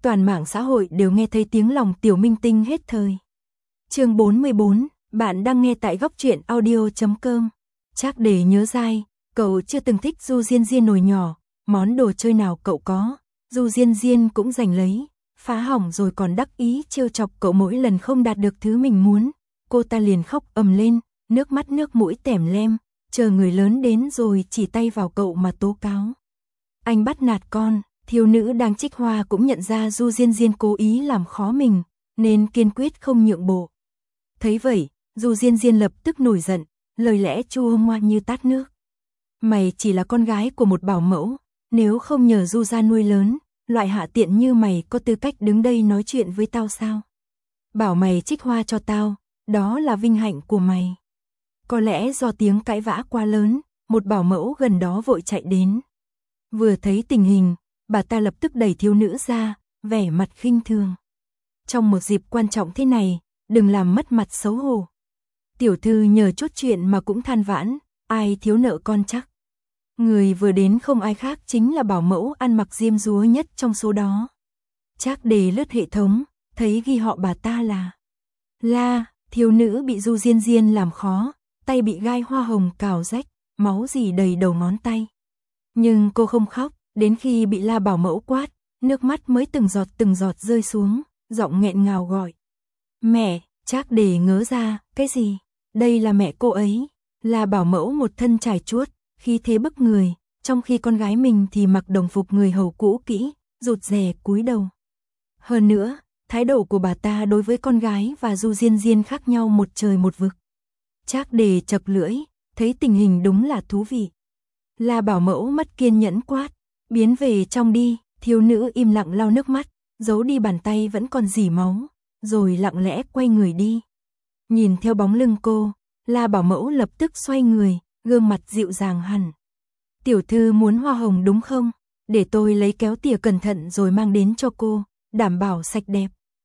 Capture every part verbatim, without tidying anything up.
toàn mạng xã hội đều nghe thấy tiếng lòng tiểu minh tinh hết thời. Chương bốn mươi bốn, bạn đang nghe tại góc truyện audio chấm com. Trác Đề nhớ dai, cậu chưa từng thích Du Diên Diên nồi nhỏ, món đồ chơi nào cậu có, Du Diên Diên cũng giành lấy, phá hỏng rồi còn đắc ý trêu chọc cậu mỗi lần không đạt được thứ mình muốn, cô ta liền khóc ầm lên, nước mắt nước mũi tẻm lem, chờ người lớn đến rồi chỉ tay vào cậu mà tố cáo. Anh bắt nạt con, thiếu nữ đang trích hoa cũng nhận ra Du Diên Diên cố ý làm khó mình, nên kiên quyết không nhượng bộ. Thấy vậy, Du Diên Diên lập tức nổi giận, lời lẽ chua ngoa như tát nước. Mày chỉ là con gái của một bảo mẫu, nếu không nhờ Du gia nuôi lớn, loại hạ tiện như mày có tư cách đứng đây nói chuyện với tao sao? Bảo mày trích hoa cho tao, đó là vinh hạnh của mày. Có lẽ do tiếng cãi vã quá lớn, một bảo mẫu gần đó vội chạy đến. Vừa thấy tình hình, bà ta lập tức đẩy thiếu nữ ra, vẻ mặt khinh thường. Trong một dịp quan trọng thế này, đừng làm mất mặt xấu hổ. Tiểu thư nhờ chút chuyện mà cũng than vãn, ai thiếu nợ con chắc. Người vừa đến không ai khác chính là bảo mẫu ăn mặc diêm dúa nhất trong số đó. Trác Đề lướt hệ thống, thấy ghi họ bà ta là La, thiếu nữ bị Du Diên Diên làm khó, tay bị gai hoa hồng cào rách, máu rỉ đầy đầu ngón tay. Nhưng cô không khóc, đến khi bị La bảo mẫu quát, nước mắt mới từng giọt từng giọt rơi xuống, giọng nghẹn ngào gọi. Mẹ, Trác Đề ngớ ra, cái gì? Đây là mẹ cô ấy. La bảo mẫu một thân trải chuốt, khí thế bức người, trong khi con gái mình thì mặc đồng phục người hầu cũ kỹ, rụt rè cúi đầu. Hơn nữa, thái độ của bà ta đối với con gái và Du Diên Diên khác nhau một trời một vực. Trác Đề chật lưỡi, thấy tình hình đúng là thú vị. La bảo mẫu mất kiên nhẫn quát, biến về trong đi, thiếu nữ im lặng lau nước mắt, giấu đi bàn tay vẫn còn rỉ máu, rồi lặng lẽ quay người đi. Nhìn theo bóng lưng cô, La bảo mẫu lập tức xoay người, gương mặt dịu dàng hẳn. Tiểu thư muốn hoa hồng đúng không? Để tôi lấy kéo tỉa cẩn thận rồi mang đến cho cô, đảm bảo sạch đẹp.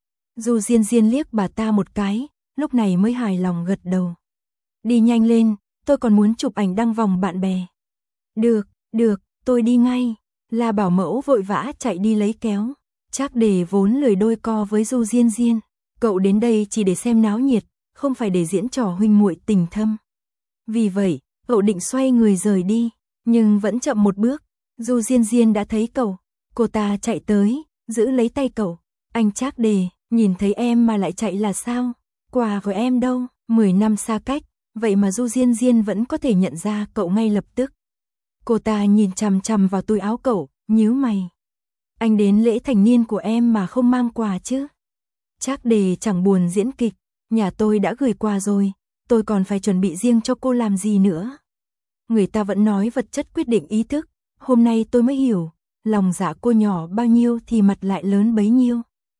Du Diên Diên liếc bà ta một cái, lúc này mới hài lòng gật đầu. Đi nhanh lên, tôi còn muốn chụp ảnh đăng vòng bạn bè. Được, được, tôi đi ngay. La bảo mẫu vội vã chạy đi lấy kéo. Trác Đề vốn lười đôi co với Du Diên Diên, cậu đến đây chỉ để xem náo nhiệt, không phải để diễn trò huynh muội tình thâm. Vì vậy, cậu định xoay người rời đi, nhưng vẫn chậm một bước. Du Diên Diên đã thấy cậu, cô ta chạy tới, giữ lấy tay cậu. Anh Trác Đề, nhìn thấy em mà lại chạy là sao? Quà của em đâu? Mười năm xa cách, vậy mà Du Diên Diên vẫn có thể nhận ra cậu ngay lập tức. Cô ta nhìn chằm chằm vào túi áo cậu, nhíu mày. Anh đến lễ thành niên của em mà không mang quà chứ? Trác Đề chẳng buồn diễn kịch, nhà tôi đã gửi quà rồi, tôi còn phải chuẩn bị riêng cho cô làm gì nữa. Người ta vẫn nói vật chất quyết định ý thức, hôm nay tôi mới hiểu, lòng dạ cô nhỏ bao nhiêu thì mặt lại lớn bấy nhiêu.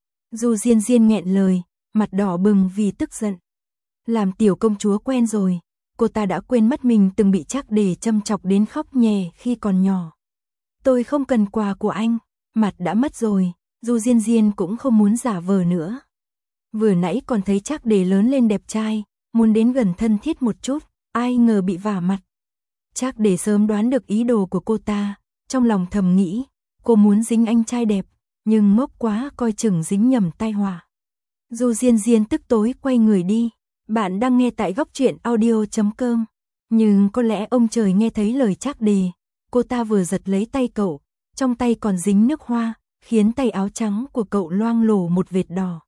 Du Diên Diên nghẹn lời, mặt đỏ bừng vì tức giận. Làm tiểu công chúa quen rồi, cô ta đã quên mất mình từng bị Trác Đề châm chọc đến khóc nhè khi còn nhỏ. Tôi không cần quà của anh, mặt đã mất rồi, Du Diên Diên cũng không muốn giả vờ nữa. Vừa nãy còn thấy Trác Đề lớn lên đẹp trai, muốn đến gần thân thiết một chút, ai ngờ bị vả mặt. Trác Đề sớm đoán được ý đồ của cô ta, trong lòng thầm nghĩ, cô muốn dính anh trai đẹp, nhưng ngốc quá coi chừng dính nhầm tai họa. Du Diên Diên tức tối quay người đi. Bạn đang nghe tại góc truyện audio chấm com. Nhưng có lẽ ông trời nghe thấy lời Trác Đề, cô ta vừa giật lấy tay cậu, trong tay còn dính nước hoa, khiến tay áo trắng của cậu loang lổ một vệt đỏ.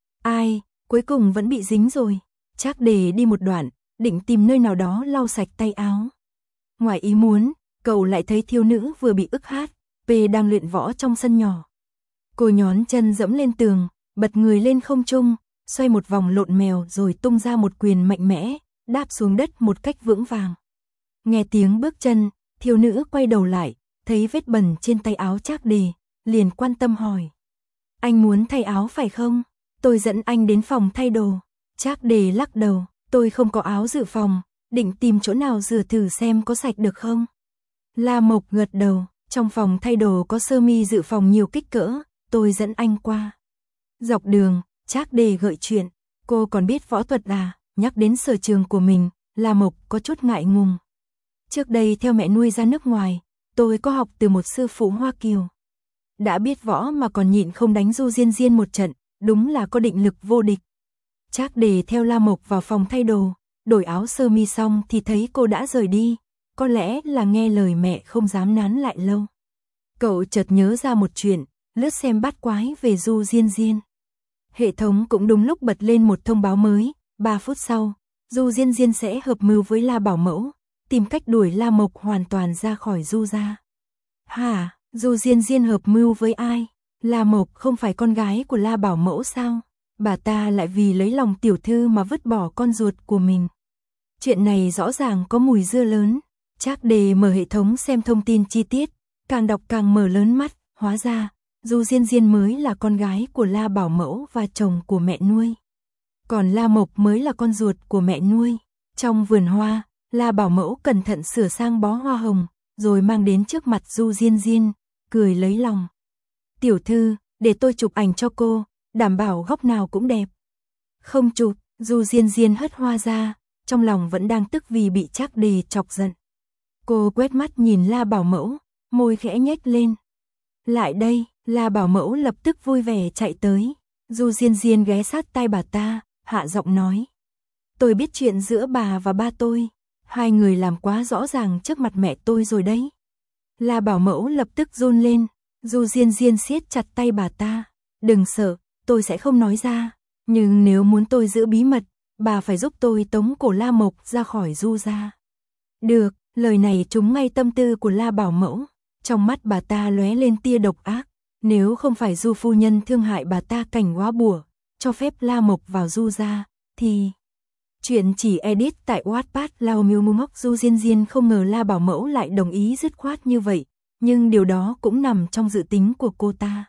Ai, cuối cùng vẫn bị dính rồi. Trác Đề đi một đoạn, định tìm nơi nào đó lau sạch tay áo. Ngoài ý muốn, cậu lại thấy thiếu nữ vừa bị ức hát, P đang luyện võ trong sân nhỏ. Cô nhón chân dẫm lên tường, bật người lên không trung, xoay một vòng lộn mèo rồi tung ra một quyền mạnh mẽ, đáp xuống đất một cách vững vàng. Nghe tiếng bước chân, thiếu nữ quay đầu lại, thấy vết bẩn trên tay áo Trác Đề, liền quan tâm hỏi. Anh muốn thay áo phải không? Tôi dẫn anh đến phòng thay đồ. Trác Đề lắc đầu, tôi không có áo dự phòng, định tìm chỗ nào rửa thử xem có sạch được không? La Mộc gật đầu, trong phòng thay đồ có sơ mi dự phòng nhiều kích cỡ, tôi dẫn anh qua. Dọc đường, Trác Đề gợi chuyện, cô còn biết võ thuật à? Nhắc đến sở trường của mình, La Mộc có chút ngại ngùng. Trước đây theo mẹ nuôi ra nước ngoài, tôi có học từ một sư phụ Hoa Kiều. đã biết võ mà còn nhịn không đánh Du Diên Diên một trận, đúng là có định lực vô địch. Trác Đề theo La Mộc vào phòng thay đồ, đổi áo sơ mi xong thì thấy cô đã rời đi, có lẽ là nghe lời mẹ không dám nán lại lâu. Cậu chợt nhớ ra một chuyện, lướt xem bát quái về Du Diên Diên. Hệ thống cũng đúng lúc bật lên một thông báo mới, ba phút sau, Du Diên Diên sẽ hợp mưu với La Bảo Mẫu, tìm cách đuổi La Mộc hoàn toàn ra khỏi Du gia. Hả, Du Diên Diên hợp mưu với ai? La Mộc không phải con gái của La Bảo Mẫu sao? Bà ta lại vì lấy lòng tiểu thư mà vứt bỏ con ruột của mình. Chuyện này rõ ràng có mùi dưa lớn. Trác Đề mở hệ thống xem thông tin chi tiết, càng đọc càng mở lớn mắt, hóa ra, Du Diên Diên mới là con gái của La Bảo Mẫu và chồng của mẹ nuôi. Còn La Mộc mới là con ruột của mẹ nuôi. Trong vườn hoa, La Bảo Mẫu cẩn thận sửa sang bó hoa hồng, rồi mang đến trước mặt Du Diên Diên, cười lấy lòng. Tiểu thư, để tôi chụp ảnh cho cô, đảm bảo góc nào cũng đẹp. Không chụp, Du Diên Diên hất hoa ra, trong lòng vẫn đang tức vì bị Trác Đề chọc giận. Cô quét mắt nhìn La Bảo Mẫu, môi khẽ nhếch lên. Lại đây, La Bảo Mẫu lập tức vui vẻ chạy tới. Du Diên Diên ghé sát tai bà ta, hạ giọng nói. Tôi biết chuyện giữa bà và ba tôi, hai người làm quá rõ ràng trước mặt mẹ tôi rồi đấy. La Bảo Mẫu lập tức run lên, Du Diên Diên siết chặt tay bà ta. Đừng sợ, tôi sẽ không nói ra, nhưng nếu muốn tôi giữ bí mật, bà phải giúp tôi tống cổ La Mộc ra khỏi Du gia. Được, lời này trúng ngay tâm tư của La Bảo Mẫu, trong mắt bà ta lóe lên tia độc ác, nếu không phải Du phu nhân thương hại bà ta cảnh quá bùa, cho phép La Mộc vào Du gia, thì... Chuyện chỉ edit tại Wattpad. Lao Miêu Mu Móc. Du Diên Diên không ngờ La Bảo Mẫu lại đồng ý dứt khoát như vậy, nhưng điều đó cũng nằm trong dự tính của cô ta.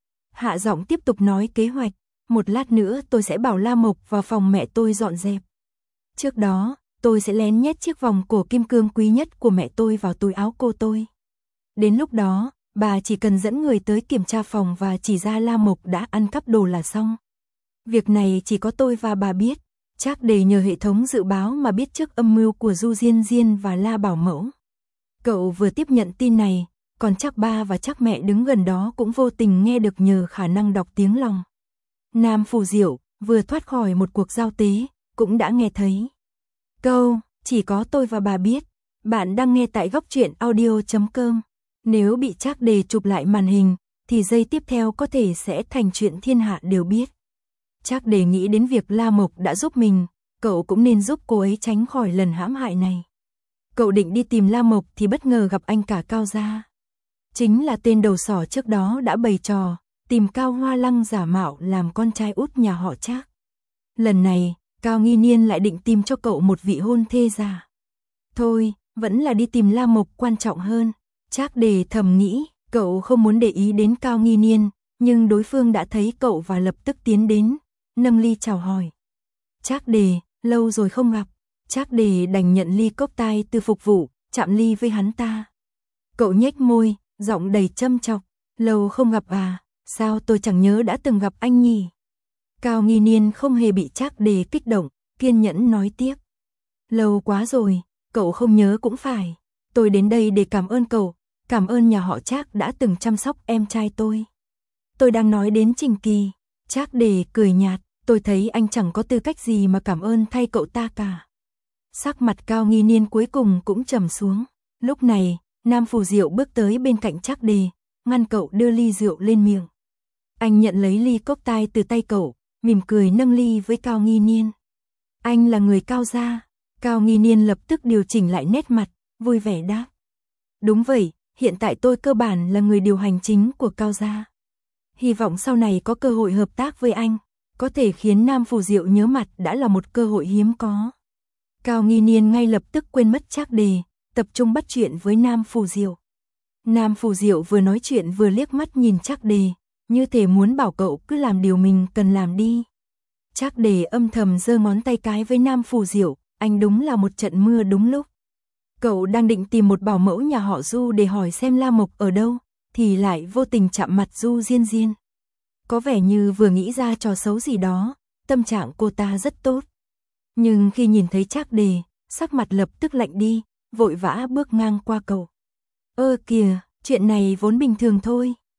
Hạ giọng tiếp tục nói kế hoạch, một lát nữa tôi sẽ bảo La Mộc vào phòng mẹ tôi dọn dẹp. Trước đó, tôi sẽ lén nhét chiếc vòng cổ kim cương quý nhất của mẹ tôi vào túi áo cô tôi. Đến lúc đó, bà chỉ cần dẫn người tới kiểm tra phòng và chỉ ra La Mộc đã ăn cắp đồ là xong. Việc này chỉ có tôi và bà biết. Trác Đề nhờ hệ thống dự báo mà biết trước âm mưu của Du Diên Diên và La Bảo Mẫu. Cậu vừa tiếp nhận tin này, còn Trác ba và Trác mẹ đứng gần đó cũng vô tình nghe được nhờ khả năng đọc tiếng lòng. Nam Phù Diệu vừa thoát khỏi một cuộc giao tế, cũng đã nghe thấy. Câu, chỉ có tôi và bà biết. Bạn đang nghe tại góc truyện audio chấm com. Nếu bị Trác Đề chụp lại màn hình, thì giây tiếp theo có thể sẽ thành chuyện thiên hạ đều biết. Trác Đề nghĩ đến việc La Mộc đã giúp mình, cậu cũng nên giúp cô ấy tránh khỏi lần hãm hại này. Cậu định đi tìm La Mộc thì bất ngờ gặp anh cả Cao gia. Chính là tên đầu sỏ trước đó đã bày trò, tìm Cao Hoa Lăng giả mạo làm con trai út nhà họ Trác. Lần này, Cao Nghi Niên lại định tìm cho cậu một vị hôn thê giả. Thôi, vẫn là đi tìm La Mộc quan trọng hơn. Trác Đề thầm nghĩ, cậu không muốn để ý đến Cao Nghi Niên, nhưng đối phương đã thấy cậu và lập tức tiến đến, nâng ly chào hỏi. Trác Đề, lâu rồi không gặp. Trác Đề đành nhận ly cốc tai từ phục vụ, chạm ly với hắn ta. Cậu nhếch môi, giọng đầy châm chọc. Lâu không gặp à, sao tôi chẳng nhớ đã từng gặp anh nhỉ? Cao Nghi Niên không hề bị Trác Đề kích động, kiên nhẫn nói tiếp. Lâu quá rồi, cậu không nhớ cũng phải. Tôi đến đây để cảm ơn cậu, cảm ơn nhà họ Trác đã từng chăm sóc em trai tôi. Tôi đang nói đến Trình Kỳ. Trác Đề cười nhạt, tôi thấy anh chẳng có tư cách gì mà cảm ơn thay cậu ta cả. Sắc mặt Cao Nghi Niên cuối cùng cũng trầm xuống. Lúc này, Nam Phù Diệu bước tới bên cạnh Trác Đề, ngăn cậu đưa ly rượu lên miệng. Anh nhận lấy ly cốc tai từ tay cậu, mỉm cười nâng ly với Cao Nghi Niên. Anh là người Cao gia. Cao Nghi Niên lập tức điều chỉnh lại nét mặt, vui vẻ đáp. Đúng vậy, hiện tại tôi cơ bản là người điều hành chính của Cao gia. Hy vọng sau này có cơ hội hợp tác với anh, có thể khiến Nam Phù Diệu nhớ mặt đã là một cơ hội hiếm có. Cao Nghi Niên ngay lập tức quên mất Trác Đề, tập trung bắt chuyện với Nam Phù Diệu. Nam Phù Diệu vừa nói chuyện vừa liếc mắt nhìn Trác Đề, như thể muốn bảo cậu cứ làm điều mình cần làm đi. Trác Đề âm thầm giơ ngón tay cái với Nam Phù Diệu, anh đúng là một trận mưa đúng lúc. Cậu đang định tìm một bảo mẫu nhà họ Du để hỏi xem La Mộc ở đâu, thì lại vô tình chạm mặt Du Diên Diên. Có vẻ như vừa nghĩ ra trò xấu gì đó, tâm trạng cô ta rất tốt. Nhưng khi nhìn thấy Trác Đề, sắc mặt lập tức lạnh đi, vội vã bước ngang qua cậu. Ơ kìa, chuyện này vốn bình thường thôi,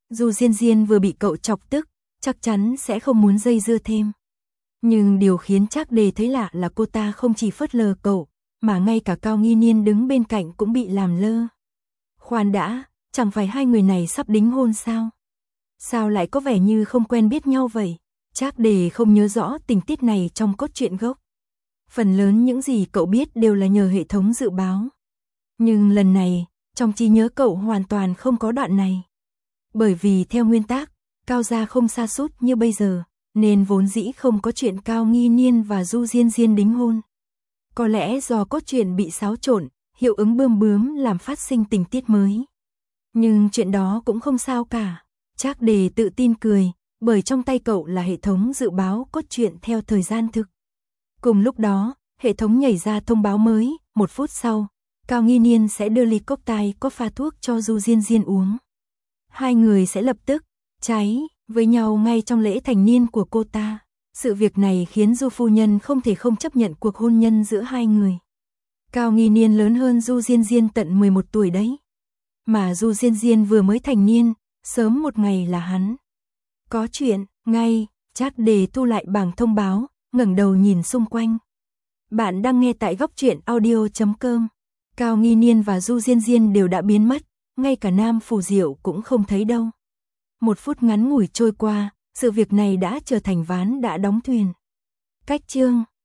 Du Diên Diên vừa bị cậu chọc tức, chắc chắn sẽ không muốn dây dưa thêm. Nhưng điều khiến Trác Đề thấy lạ là cô ta không chỉ phớt lờ cậu, mà ngay cả Cao Nghi Niên đứng bên cạnh cũng bị làm lơ. Khoan đã, chẳng phải hai người này sắp đính hôn sao? Sao lại có vẻ như không quen biết nhau vậy? Trác Đề không nhớ rõ tình tiết này trong cốt truyện gốc. Phần lớn những gì cậu biết đều là nhờ hệ thống dự báo. Nhưng lần này, trong trí nhớ cậu hoàn toàn không có đoạn này. Bởi vì theo nguyên tắc, Cao gia không sa sút như bây giờ, nên vốn dĩ không có chuyện Cao Nghi Niên và Du Diên Diên đính hôn. Có lẽ do cốt truyện bị xáo trộn, hiệu ứng bươm bướm làm phát sinh tình tiết mới. Nhưng chuyện đó cũng không sao cả. Trác Đề tự tin cười, bởi trong tay cậu là hệ thống dự báo cốt truyện theo thời gian thực. Cùng lúc đó, hệ thống nhảy ra thông báo mới, một phút sau, Cao Nghi Niên sẽ đưa ly cốc tai có pha thuốc cho Du Diên Diên uống. Hai người sẽ lập tức cháy với nhau ngay trong lễ thành niên của cô ta. Sự việc này khiến Du phu nhân không thể không chấp nhận cuộc hôn nhân giữa hai người. Cao Nghi Niên lớn hơn Du Diên Diên tận mười một tuổi đấy. Mà Du Diên Diên vừa mới thành niên, sớm một ngày là hắn. Có chuyện, ngay, Trác Đề thu lại bảng thông báo, ngẩng đầu nhìn xung quanh. Bạn đang nghe tại góc truyện audio chấm com. Cao Nghi Niên và Du Diên Diên đều đã biến mất, ngay cả Nam Phù Diệu cũng không thấy đâu. Một phút ngắn ngủi trôi qua, sự việc này đã trở thành ván đã đóng thuyền. Cách chương